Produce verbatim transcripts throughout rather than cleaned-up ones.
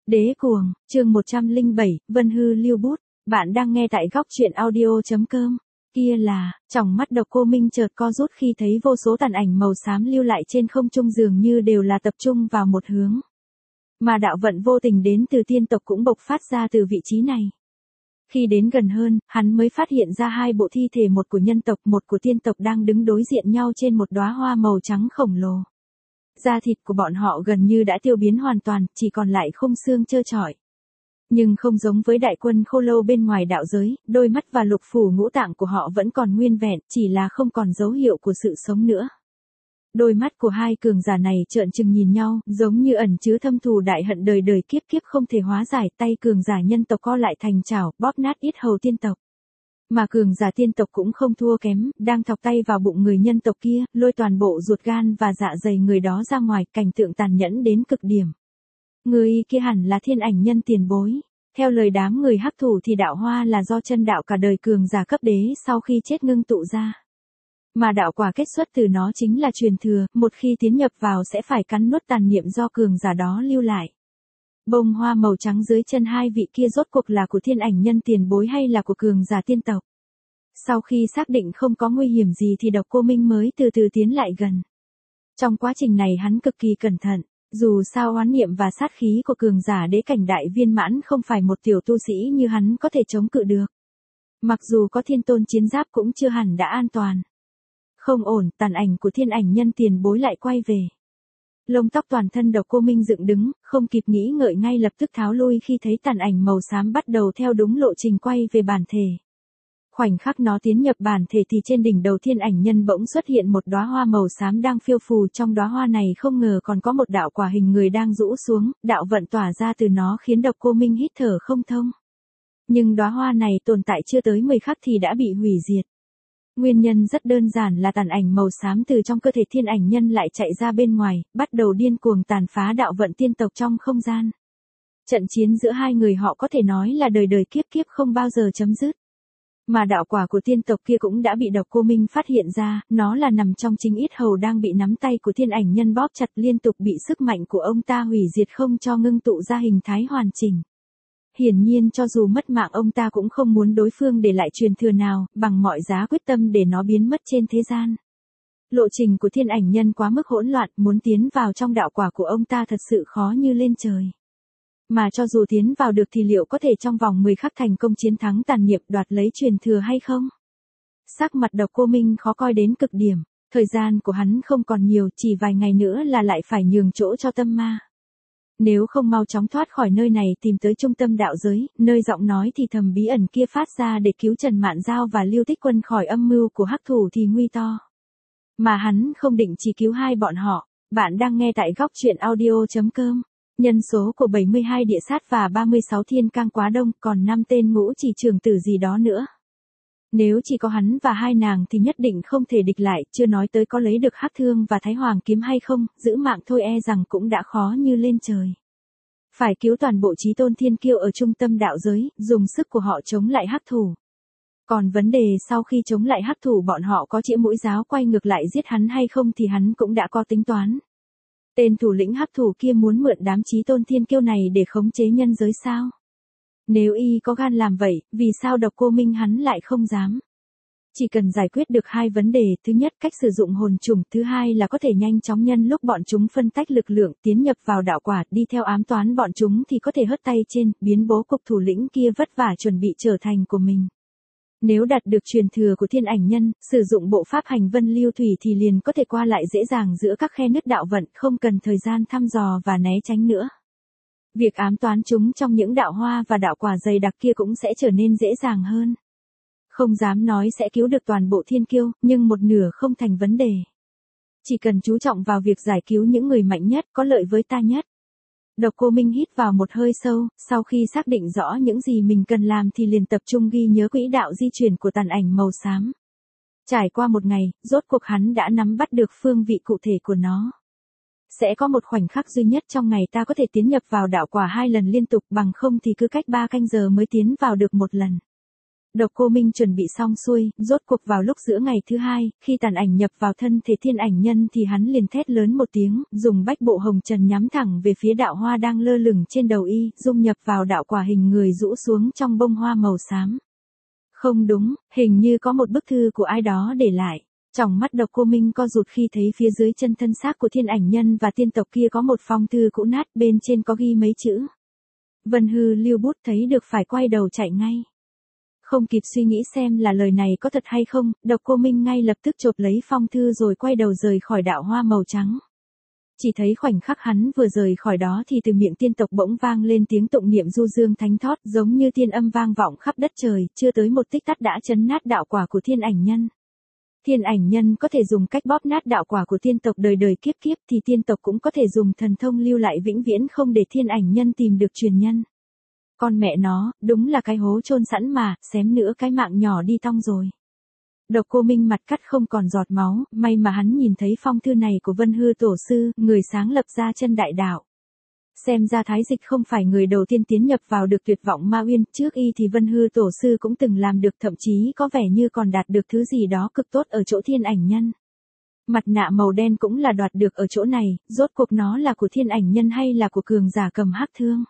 Đế cuồng, chương một trăm lẻ bảy, Vân Hư lưu bút. Bạn đang nghe tại góc truyện audio.com. Kia là, trong mắt Độc Cô Minh chợt co rút khi thấy vô số tàn ảnh màu xám lưu lại trên không trung dường như đều là tập trung vào một hướng. Mà đạo vận vô tình đến từ tiên tộc cũng bộc phát ra từ vị trí này. Khi đến gần hơn, hắn mới phát hiện ra hai bộ thi thể, một của nhân tộc, một của tiên tộc đang đứng đối diện nhau trên một đóa hoa màu trắng khổng lồ. Da thịt của bọn họ gần như đã tiêu biến hoàn toàn, chỉ còn lại khung xương trơ trọi. Nhưng không giống với đại quân khô lâu bên ngoài đạo giới, đôi mắt và lục phủ ngũ tạng của họ vẫn còn nguyên vẹn, chỉ là không còn dấu hiệu của sự sống nữa. Đôi mắt của hai cường giả này trợn trừng nhìn nhau, giống như ẩn chứa thâm thù đại hận đời đời kiếp kiếp không thể hóa giải. Tay cường giả nhân tộc co lại thành chảo, bóp nát yết hầu tiên tộc. Mà cường giả tiên tộc cũng không thua kém, đang thọc tay vào bụng người nhân tộc kia, lôi toàn bộ ruột gan và dạ dày người đó ra ngoài, cảnh tượng tàn nhẫn đến cực điểm. Người kia hẳn là thiên ảnh nhân tiền bối. Theo lời đám người hắc thủ thì đạo hoa là do chân đạo cả đời cường giả cấp đế sau khi chết ngưng tụ ra. Mà đạo quả kết xuất từ nó chính là truyền thừa, một khi tiến nhập vào sẽ phải cắn nuốt tàn niệm do cường giả đó lưu lại. Bông hoa màu trắng dưới chân hai vị kia rốt cuộc là của thiên ảnh nhân tiền bối hay là của cường giả tiên tộc? Sau khi xác định không có nguy hiểm gì thì Độc Cô Minh mới từ từ tiến lại gần. Trong quá trình này hắn cực kỳ cẩn thận, dù sao oán niệm và sát khí của cường giả đế cảnh đại viên mãn không phải một tiểu tu sĩ như hắn có thể chống cự được. Mặc dù có thiên tôn chiến giáp cũng chưa hẳn đã an toàn. Không ổn, tàn ảnh của thiên ảnh nhân tiền bối lại quay về. Lông tóc toàn thân Độc Cô Minh dựng đứng, không kịp nghĩ ngợi ngay lập tức tháo lui khi thấy tàn ảnh màu xám bắt đầu theo đúng lộ trình quay về bản thể. Khoảnh khắc nó tiến nhập bản thể thì trên đỉnh đầu thiên ảnh nhân bỗng xuất hiện một đóa hoa màu xám đang phiêu phù, trong đóa hoa này không ngờ còn có một đạo quả hình người đang rũ xuống, đạo vận tỏa ra từ nó khiến Độc Cô Minh hít thở không thông. Nhưng đóa hoa này tồn tại chưa tới mười khắc thì đã bị hủy diệt. Nguyên nhân rất đơn giản là tàn ảnh màu xám từ trong cơ thể thiên ảnh nhân lại chạy ra bên ngoài, bắt đầu điên cuồng tàn phá đạo vận tiên tộc trong không gian. Trận chiến giữa hai người họ có thể nói là đời đời kiếp kiếp không bao giờ chấm dứt. Mà đạo quả của tiên tộc kia cũng đã bị Độc Cô Minh phát hiện ra, nó là nằm trong chính yết hầu đang bị nắm tay của thiên ảnh nhân bóp chặt, liên tục bị sức mạnh của ông ta hủy diệt không cho ngưng tụ ra hình thái hoàn chỉnh. Hiển nhiên cho dù mất mạng ông ta cũng không muốn đối phương để lại truyền thừa nào, bằng mọi giá quyết tâm để nó biến mất trên thế gian. Lộ trình của thiên ảnh nhân quá mức hỗn loạn, muốn tiến vào trong đạo quả của ông ta thật sự khó như lên trời. Mà cho dù tiến vào được thì liệu có thể trong vòng mười khắc thành công chiến thắng tàn niệm đoạt lấy truyền thừa hay không? Sắc mặt Độc Cô Minh khó coi đến cực điểm, thời gian của hắn không còn nhiều, chỉ vài ngày nữa là lại phải nhường chỗ cho tâm ma. Nếu không mau chóng thoát khỏi nơi này tìm tới trung tâm đạo giới, nơi giọng nói thì thầm bí ẩn kia phát ra để cứu Trần Mạn Giao và Lưu Tích Quân khỏi âm mưu của hắc thủ thì nguy to. Mà hắn không định chỉ cứu hai bọn họ. Bạn đang nghe tại góc truyện audio.com. Nhân số của bảy mươi hai địa sát và ba mươi sáu thiên cang quá đông, còn năm tên ngũ chỉ trường tử gì đó nữa. Nếu chỉ có hắn và hai nàng thì nhất định không thể địch lại, chưa nói tới có lấy được hắc thương và thái hoàng kiếm hay không, giữ mạng thôi e rằng cũng đã khó như lên trời. Phải cứu toàn bộ chí tôn thiên kiêu ở trung tâm đạo giới, dùng sức của họ chống lại hắc thủ. Còn vấn đề sau khi chống lại hắc thủ bọn họ có chĩa mũi giáo quay ngược lại giết hắn hay không thì hắn cũng đã có tính toán. Tên thủ lĩnh hắc thủ kia muốn mượn đám chí tôn thiên kiêu này để khống chế nhân giới sao? Nếu y có gan làm vậy, vì sao Độc Cô Minh hắn lại không dám? Chỉ cần giải quyết được hai vấn đề, thứ nhất cách sử dụng hồn trùng, thứ hai là có thể nhanh chóng nhân lúc bọn chúng phân tách lực lượng tiến nhập vào đạo quả, đi theo ám toán bọn chúng thì có thể hất tay trên, biến bố cục thủ lĩnh kia vất vả chuẩn bị trở thành của mình. Nếu đạt được truyền thừa của thiên ảnh nhân, sử dụng bộ pháp hành vân lưu thủy thì liền có thể qua lại dễ dàng giữa các khe nứt đạo vận, không cần thời gian thăm dò và né tránh nữa. Việc ám toán chúng trong những đạo hoa và đạo quả dày đặc kia cũng sẽ trở nên dễ dàng hơn. Không dám nói sẽ cứu được toàn bộ thiên kiêu, nhưng một nửa không thành vấn đề. Chỉ cần chú trọng vào việc giải cứu những người mạnh nhất, có lợi với ta nhất. Độc Cô Minh hít vào một hơi sâu, sau khi xác định rõ những gì mình cần làm thì liền tập trung ghi nhớ quỹ đạo di chuyển của tàn ảnh màu xám. Trải qua một ngày, rốt cuộc hắn đã nắm bắt được phương vị cụ thể của nó. Sẽ có một khoảnh khắc duy nhất trong ngày ta có thể tiến nhập vào đạo quả hai lần liên tục, bằng không thì cứ cách ba canh giờ mới tiến vào được một lần. Độc Cô Minh chuẩn bị xong xuôi, rốt cuộc vào lúc giữa ngày thứ hai, khi tàn ảnh nhập vào thân thể thiên ảnh nhân thì hắn liền thét lớn một tiếng, dùng bách bộ hồng trần nhắm thẳng về phía đạo hoa đang lơ lửng trên đầu y, dung nhập vào đạo quả hình người rũ xuống trong bông hoa màu xám. Không đúng, hình như có một bức thư của ai đó để lại. Tròng mắt Độc Cô Minh co rụt khi thấy phía dưới chân thân xác của thiên ảnh nhân và tiên tộc kia có một phong thư cũ nát, bên trên có ghi mấy chữ. Vân hư lưu bút, thấy được phải quay đầu chạy ngay. Không kịp suy nghĩ xem là lời này có thật hay không, Độc Cô Minh ngay lập tức chộp lấy phong thư rồi quay đầu rời khỏi đạo hoa màu trắng. Chỉ thấy khoảnh khắc hắn vừa rời khỏi đó thì từ miệng tiên tộc bỗng vang lên tiếng tụng niệm du dương thánh thót, giống như thiên âm vang vọng khắp đất trời, chưa tới một tích tắc đã chấn nát đạo quả của thiên ảnh nhân. Thiên ảnh nhân có thể dùng cách bóp nát đạo quả của tiên tộc đời đời kiếp kiếp thì tiên tộc cũng có thể dùng thần thông lưu lại vĩnh viễn không để thiên ảnh nhân tìm được truyền nhân. Con mẹ nó, đúng là cái hố chôn sẵn mà, xém nữa cái mạng nhỏ đi tong rồi. Độc Cô Minh mặt cắt không còn giọt máu, may mà hắn nhìn thấy phong thư này của Vân Hư Tổ Sư, người sáng lập ra chân đại đạo. Xem ra Thái Dịch không phải người đầu tiên tiến nhập vào được tuyệt vọng ma uyên, trước y thì Vân Hư Tổ Sư cũng từng làm được, thậm chí có vẻ như còn đạt được thứ gì đó cực tốt ở chỗ thiên ảnh nhân. Mặt nạ màu đen cũng là đoạt được ở chỗ này, rốt cuộc nó là của thiên ảnh nhân hay là của cường giả cầm hắc thương.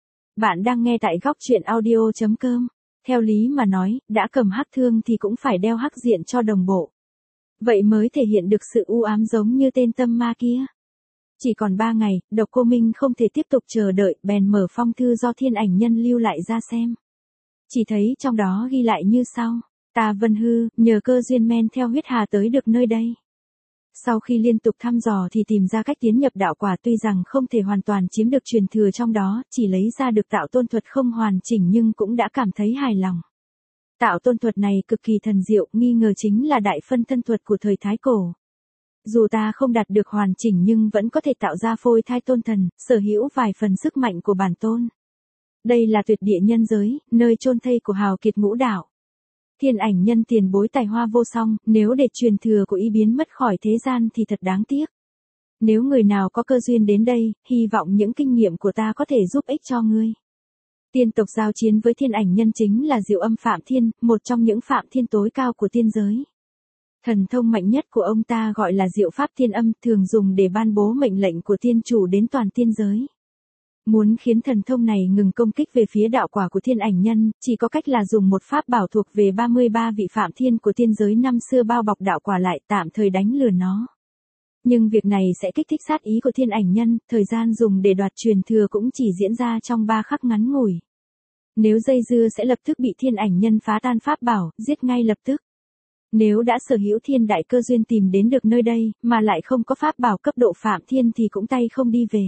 Bạn đang nghe tại góc truyện audio chấm com. Theo lý mà nói, đã cầm hắc thương thì cũng phải đeo hắc diện cho đồng bộ. Vậy mới thể hiện được sự u ám giống như tên tâm ma kia. Chỉ còn ba ngày, Độc Cô Minh không thể tiếp tục chờ đợi, bèn mở phong thư do thiên ảnh nhân lưu lại ra xem. Chỉ thấy trong đó ghi lại như sau: Ta Vân Hư, nhờ cơ duyên men theo huyết hà tới được nơi đây. Sau khi liên tục thăm dò thì tìm ra cách tiến nhập đạo quả, tuy rằng không thể hoàn toàn chiếm được truyền thừa trong đó, chỉ lấy ra được tạo tôn thuật không hoàn chỉnh nhưng cũng đã cảm thấy hài lòng. Tạo tôn thuật này cực kỳ thần diệu, nghi ngờ chính là đại phân thân thuật của thời Thái Cổ. Dù ta không đạt được hoàn chỉnh nhưng vẫn có thể tạo ra phôi thai tôn thần, sở hữu vài phần sức mạnh của bản tôn. Đây là tuyệt địa nhân giới, nơi chôn thây của hào kiệt ngũ đạo. Thiên ảnh nhân tiền bối tài hoa vô song, nếu để truyền thừa của y biến mất khỏi thế gian thì thật đáng tiếc. Nếu người nào có cơ duyên đến đây, hy vọng những kinh nghiệm của ta có thể giúp ích cho ngươi. Tiên tộc giao chiến với thiên ảnh nhân chính là Diệu Âm Phạm Thiên, một trong những phạm thiên tối cao của tiên giới. Thần thông mạnh nhất của ông ta gọi là Diệu Pháp Thiên Âm, thường dùng để ban bố mệnh lệnh của tiên chủ đến toàn tiên giới. Muốn khiến thần thông này ngừng công kích về phía đạo quả của thiên ảnh nhân, chỉ có cách là dùng một pháp bảo thuộc về ba mươi ba vị phạm thiên của tiên giới năm xưa bao bọc đạo quả lại, tạm thời đánh lừa nó. Nhưng việc này sẽ kích thích sát ý của thiên ảnh nhân, thời gian dùng để đoạt truyền thừa cũng chỉ diễn ra trong ba khắc ngắn ngủi. Nếu dây dưa sẽ lập tức bị thiên ảnh nhân phá tan pháp bảo, giết ngay lập tức. Nếu đã sở hữu thiên đại cơ duyên tìm đến được nơi đây, mà lại không có pháp bảo cấp độ phạm thiên thì cũng tay không đi về.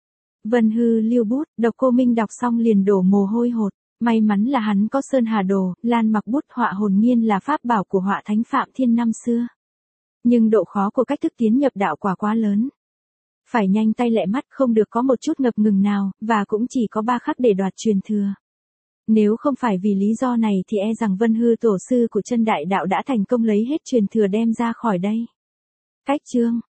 Vân Hư lưu bút, Độc Cô Minh đọc xong liền đổ mồ hôi hột. May mắn là hắn có sơn hà đồ, lan mặc bút họa hồn nghiên là pháp bảo của họa thánh phạm thiên năm xưa. Nhưng độ khó của cách thức tiến nhập đạo quả quá lớn. Phải nhanh tay lẹ mắt, không được có một chút ngập ngừng nào, và cũng chỉ có ba khắc để đoạt truyền thừa. Nếu không phải vì lý do này thì e rằng Vân Hư Tổ Sư của chân đại đạo đã thành công lấy hết truyền thừa đem ra khỏi đây. Cách chương